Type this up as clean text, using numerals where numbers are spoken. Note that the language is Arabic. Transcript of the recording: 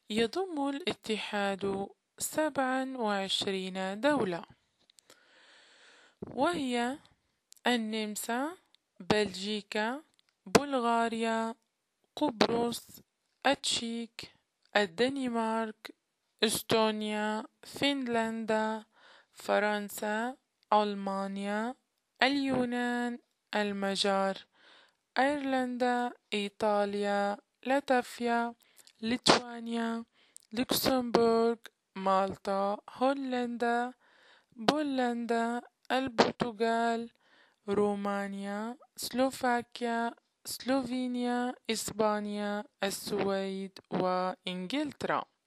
يضم الاتحاد 27 دولة، وهي النمسا، بلجيكا، بلغاريا، قبرص، التشيك، الدنمارك، إستونيا، فنلندا، فرنسا، ألمانيا، اليونان، المجر، أيرلندا، إيطاليا، لاتفيا، ليتوانيا، لوكسمبورغ، مالطا، هولندا، بولندا، البرتغال، رومانيا، سلوفاكيا، سلوفينيا، إسبانيا، السويد، وإنجلترا.